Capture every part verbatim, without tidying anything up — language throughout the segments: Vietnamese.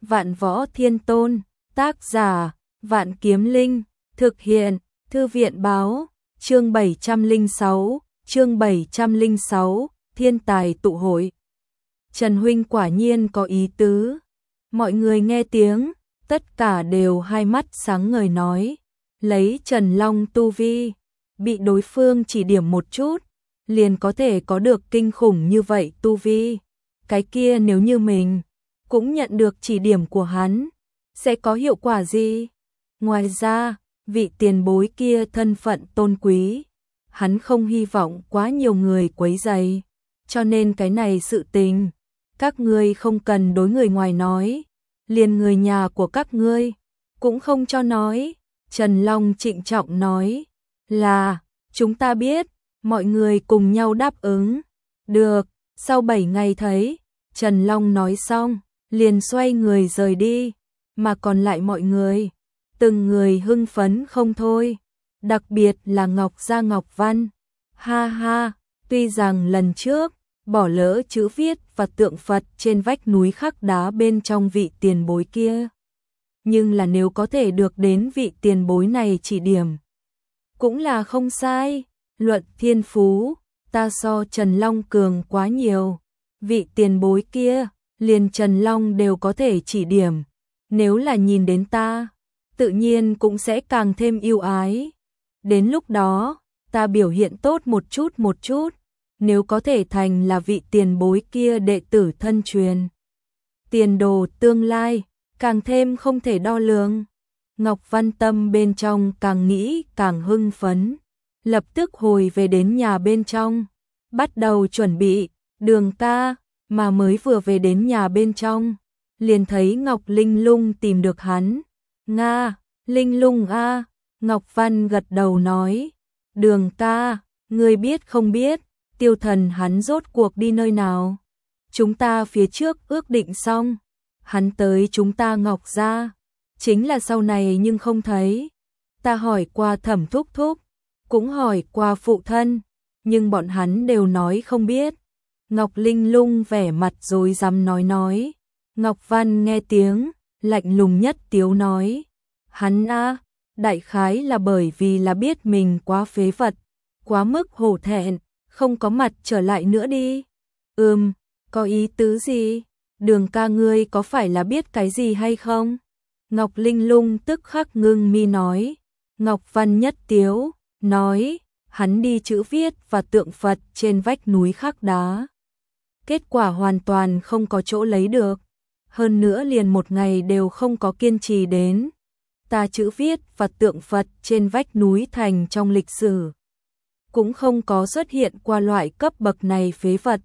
Vạn Võ Thiên Tôn, tác giả, Vạn Kiếm Linh, thực hiện, Thư viện báo, chương bảy trăm lẻ sáu, chương bảy trăm lẻ sáu, thiên tài tụ hội. Trần huynh quả nhiên có ý tứ. Mọi người nghe tiếng, tất cả đều hai mắt sáng ngời nói, lấy Trần Long tu vi, bị đối phương chỉ điểm một chút, liền có thể có được kinh khủng như vậy tu vi. Cái kia nếu như mình cũng nhận được chỉ điểm của hắn, sẽ có hiệu quả gì? Ngoài ra, vị tiền bối kia thân phận tôn quý, hắn không hy vọng quá nhiều người quấy rầy, cho nên cái này sự tình, các ngươi không cần đối người ngoài nói, liền người nhà của các ngươi cũng không cho nói. Trần Long trịnh trọng nói, là, chúng ta biết, mọi người cùng nhau đáp ứng. Được, sau bảy ngày thấy, Trần Long nói xong, liền xoay người rời đi, mà còn lại mọi người, từng người hưng phấn không thôi, đặc biệt là Ngọc Gia Ngọc Văn. Ha ha, tuy rằng lần trước, bỏ lỡ chữ viết và tượng Phật trên vách núi khắc đá bên trong vị tiền bối kia, nhưng là nếu có thể được đến vị tiền bối này chỉ điểm, cũng là không sai. Luận thiên phú, ta so Trần Long cường quá nhiều, vị tiền bối kia, liền Trần Long đều có thể chỉ điểm, nếu là nhìn đến ta, tự nhiên cũng sẽ càng thêm yêu ái. Đến lúc đó, ta biểu hiện tốt một chút một chút, nếu có thể thành là vị tiền bối kia đệ tử thân truyền, tiền đồ tương lai, càng thêm không thể đo lường. Ngọc Văn tâm bên trong càng nghĩ càng hưng phấn, lập tức hồi về đến nhà bên trong, bắt đầu chuẩn bị. Đường ca, mà mới vừa về đến nhà bên trong, liền thấy Ngọc Linh Lung tìm được hắn. Nga, Linh Lung a. Ngọc Văn gật đầu nói, đường ca, ngươi biết không biết, Tiêu Thần hắn rốt cuộc đi nơi nào? Chúng ta phía trước ước định xong, hắn tới chúng ta Ngọc gia, chính là sau này nhưng không thấy. Ta hỏi qua Thẩm thúc thúc, cũng hỏi qua phụ thân, nhưng bọn hắn đều nói không biết. Ngọc Linh Lung vẻ mặt rồi dám nói nói. Ngọc Văn nghe tiếng, lạnh lùng nhất tiếu nói, hắn a, đại khái là bởi vì là biết mình quá phế vật, quá mức hổ thẹn, không có mặt trở lại nữa đi. Ừm, có ý tứ gì? Đường ca ngươi có phải là biết cái gì hay không? Ngọc Linh Lung tức khắc ngưng mi nói. Ngọc Văn nhất tiếu, nói, hắn đi chữ viết và tượng Phật trên vách núi khắc đá. Kết quả hoàn toàn không có chỗ lấy được, hơn nữa liền một ngày đều không có kiên trì đến. Ta chữ viết và tượng Phật trên vách núi thành trong lịch sử, cũng không có xuất hiện qua loại cấp bậc này phế vật.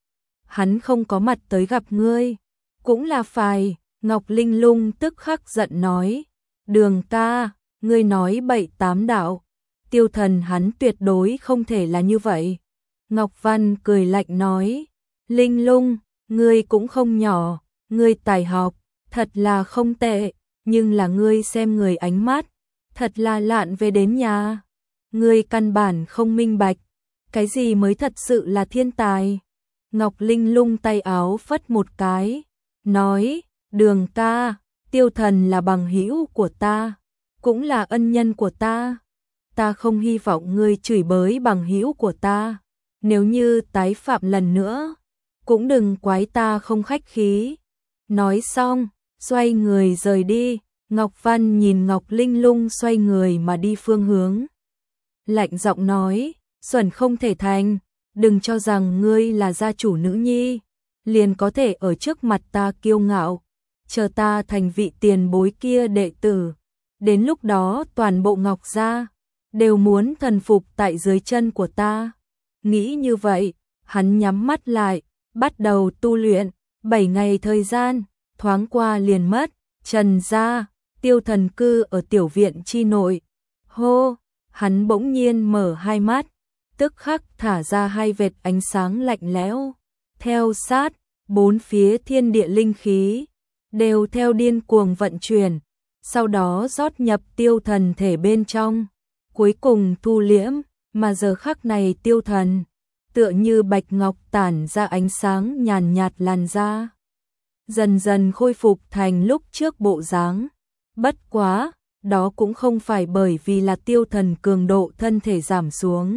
Hắn không có mặt tới gặp ngươi, cũng là phải. Ngọc Linh Lung tức khắc giận nói, đường ca, ngươi nói bậy tám đạo, Tiêu Thần hắn tuyệt đối không thể là như vậy. Ngọc Văn cười lạnh nói, Linh Lung, ngươi cũng không nhỏ, ngươi tài học, thật là không tệ, nhưng là ngươi xem người ánh mắt, thật là lạn về đến nhà. Ngươi căn bản không minh bạch, cái gì mới thật sự là thiên tài. Ngọc Linh Lung tay áo phất một cái, nói, đường ca, Tiêu Thần là bằng hữu của ta, cũng là ân nhân của ta. Ta không hy vọng ngươi chửi bới bằng hữu của ta, nếu như tái phạm lần nữa, cũng đừng quái ta không khách khí. Nói xong, xoay người rời đi. Ngọc Văn nhìn Ngọc Linh Lung xoay người mà đi phương hướng, lạnh giọng nói, xuẩn không thể thành, đừng cho rằng ngươi là gia chủ nữ nhi, liền có thể ở trước mặt ta kiêu ngạo, chờ ta thành vị tiền bối kia đệ tử, đến lúc đó toàn bộ Ngọc gia đều muốn thần phục tại dưới chân của ta. Nghĩ như vậy, hắn nhắm mắt lại, bắt đầu tu luyện. Bảy ngày thời gian, thoáng qua liền mất. Trần gia, Tiêu Thần cư ở tiểu viện chi nội. Hô, hắn bỗng nhiên mở hai mắt, tức khắc thả ra hai vệt ánh sáng lạnh lẽo. Theo sát, bốn phía thiên địa linh khí đều theo điên cuồng vận chuyển, sau đó rót nhập Tiêu Thần thể bên trong, cuối cùng thu liễm. Mà giờ khắc này Tiêu Thần tựa như bạch ngọc tản ra ánh sáng nhàn nhạt làn ra. dần dần khôi phục thành lúc trước bộ dáng. Bất quá, đó cũng không phải bởi vì là Tiêu Thần cường độ thân thể giảm xuống,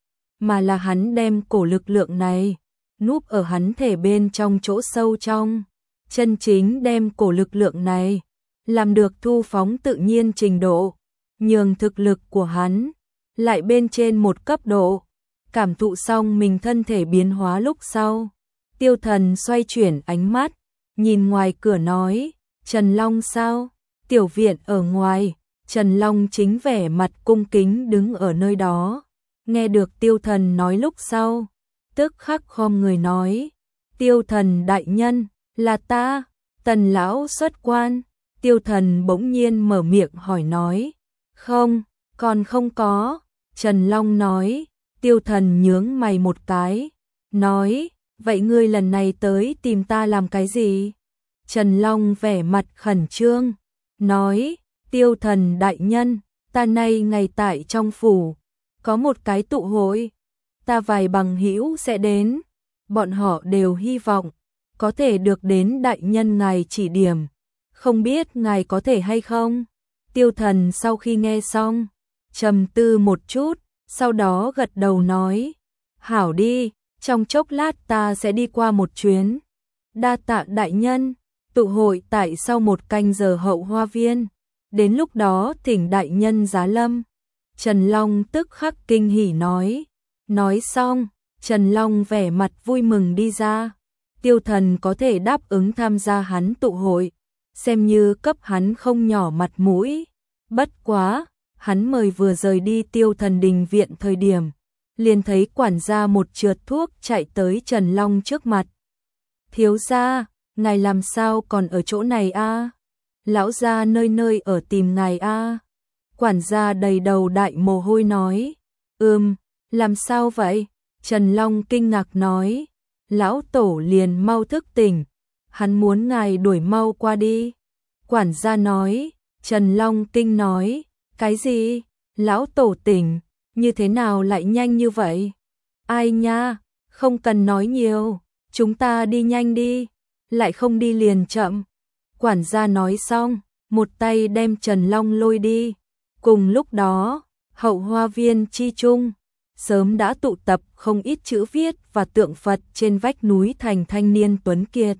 mà là hắn đem cổ lực lượng này núp ở hắn thể bên trong chỗ sâu trong, chân chính đem cổ lực lượng này làm được thu phóng tự nhiên trình độ, nhường thực lực của hắn lại bên trên một cấp độ. Cảm thụ xong mình thân thể biến hóa lúc sau, Tiêu Thần xoay chuyển ánh mắt, nhìn ngoài cửa nói, Trần Long sao? Tiểu viện ở ngoài, Trần Long chính vẻ mặt cung kính đứng ở nơi đó. Nghe được Tiêu Thần nói lúc sau, tức khắc khom người nói, Tiêu Thần đại nhân, là ta, Tần lão xuất quan. Tiêu Thần bỗng nhiên mở miệng hỏi nói, không, còn không có. Trần Long nói. Tiêu Thần nhướng mày một cái, nói, vậy ngươi lần này tới tìm ta làm cái gì? Trần Long vẻ mặt khẩn trương, nói, Tiêu Thần đại nhân, ta nay ngày tại trong phủ, có một cái tụ hội, ta vài bằng hữu sẽ đến, bọn họ đều hy vọng có thể được đến đại nhân ngài chỉ điểm, không biết ngài có thể hay không? Tiêu Thần sau khi nghe xong, trầm tư một chút, sau đó gật đầu nói, hảo đi, trong chốc lát ta sẽ đi qua một chuyến. Đa tạ đại nhân. Tụ hội tại sau một canh giờ hậu hoa viên, đến lúc đó thỉnh đại nhân giá lâm. Trần Long tức khắc kinh hỉ nói. Nói xong, Trần Long vẻ mặt vui mừng đi ra. Tiêu Thần có thể đáp ứng tham gia hắn tụ hội, xem như cấp hắn không nhỏ mặt mũi. Bất quá, hắn mời vừa rời đi Tiêu Thần đình viện thời điểm, liền thấy quản gia một trượt thuốc chạy tới Trần Long trước mặt. Thiếu gia, ngài làm sao còn ở chỗ này a? Lão gia nơi nơi ở tìm ngài a. Quản gia đầy đầu đại mồ hôi nói. Ừm, làm sao vậy? Trần Long kinh ngạc nói. Lão tổ liền mau thức tỉnh, hắn muốn ngài đuổi mau qua đi. Quản gia nói. Trần Long kinh nói. Cái gì? Lão tổ tỉnh, như thế nào lại nhanh như vậy? Ai nha, không cần nói nhiều, chúng ta đi nhanh đi, lại không đi liền chậm. Quản gia nói xong, một tay đem Trần Long lôi đi. Cùng lúc đó, hậu hoa viên chi trung, sớm đã tụ tập không ít chữ viết và tượng Phật trên vách núi thành thanh niên tuấn kiệt.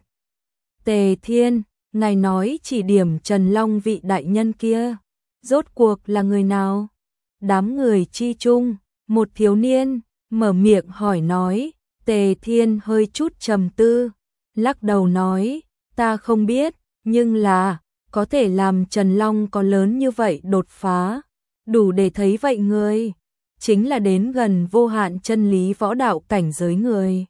Tề Thiên, ngài nói chỉ điểm Trần Long vị đại nhân kia, rốt cuộc là người nào? Đám người chi trung, một thiếu niên, mở miệng hỏi nói. Tề Thiên hơi chút trầm tư, lắc đầu nói, ta không biết, nhưng là, có thể làm Trần Long có lớn như vậy đột phá, đủ để thấy vậy người, chính là đến gần vô hạn chân lý võ đạo cảnh giới người.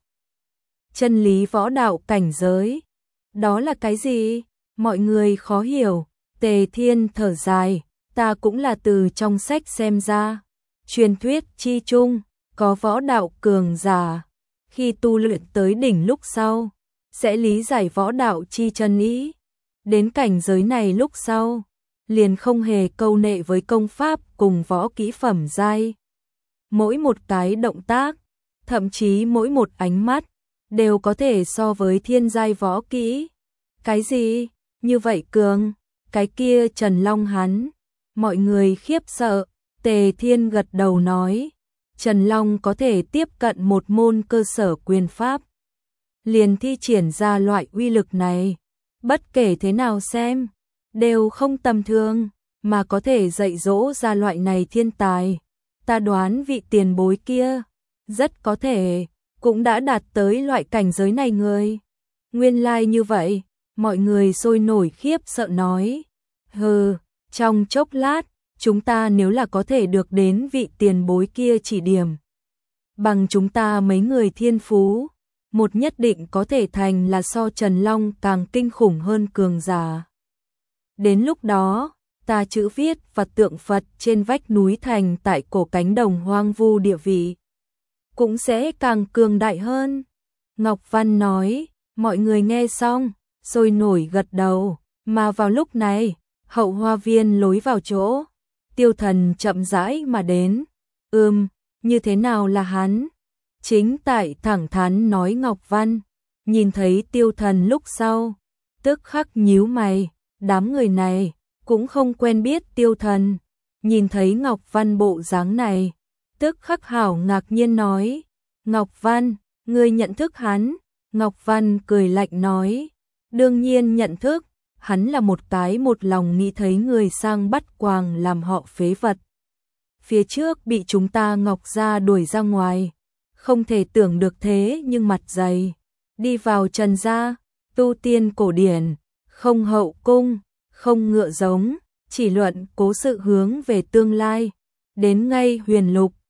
Chân lý võ đạo cảnh giới, đó là cái gì? Mọi người khó hiểu. Tề Thiên thở dài, ta cũng là từ trong sách xem ra, truyền thuyết chi chung, có võ đạo cường giả, khi tu luyện tới đỉnh lúc sau, sẽ lý giải võ đạo chi chân ý. Đến cảnh giới này lúc sau, liền không hề câu nệ với công pháp cùng võ kỹ phẩm giai. Mỗi một cái động tác, thậm chí mỗi một ánh mắt, đều có thể so với thiên giai võ kỹ. Cái gì? Như vậy cường? Cái kia Trần Long hắn. Mọi người khiếp sợ. Tề Thiên gật đầu nói. Trần Long có thể tiếp cận một môn cơ sở quyền pháp, liền thi triển ra loại uy lực này. Bất kể thế nào xem, đều không tầm thường, mà có thể dạy dỗ ra loại này thiên tài. Ta đoán vị tiền bối kia, rất có thể, cũng đã đạt tới loại cảnh giới này người. Nguyên lai like như vậy, mọi người sôi nổi khiếp sợ nói. Hừ, trong chốc lát, chúng ta nếu là có thể được đến vị tiền bối kia chỉ điểm, bằng chúng ta mấy người thiên phú, một nhất định có thể thành là so Trần Long càng kinh khủng hơn cường giả. Đến lúc đó, ta chữ viết và tượng Phật trên vách núi thành tại cổ cánh đồng hoang vu địa vị, cũng sẽ càng cường đại hơn. Ngọc Văn nói, mọi người nghe xong, sôi nổi gật đầu, mà vào lúc này, hậu hoa viên lối vào chỗ, Tiêu Thần chậm rãi mà đến. Ừm, như thế nào là hắn? Chính tại thẳng thắn nói Ngọc Văn, nhìn thấy Tiêu Thần lúc sau, tức khắc nhíu mày, đám người này cũng không quen biết Tiêu Thần, nhìn thấy Ngọc Văn bộ dáng này, tức khắc hảo ngạc nhiên nói, Ngọc Văn, ngươi nhận thức hắn? Ngọc Văn cười lạnh nói, đương nhiên nhận thức, hắn là một cái một lòng nghĩ thấy người sang bắt quàng làm họ phế vật. Phía trước bị chúng ta Ngọc gia đuổi ra ngoài, không thể tưởng được thế nhưng mặt dày, đi vào Trần gia, tu tiên cổ điển, không hậu cung, không ngựa giống, chỉ luận cố sự hướng về tương lai, đến ngay huyền lục,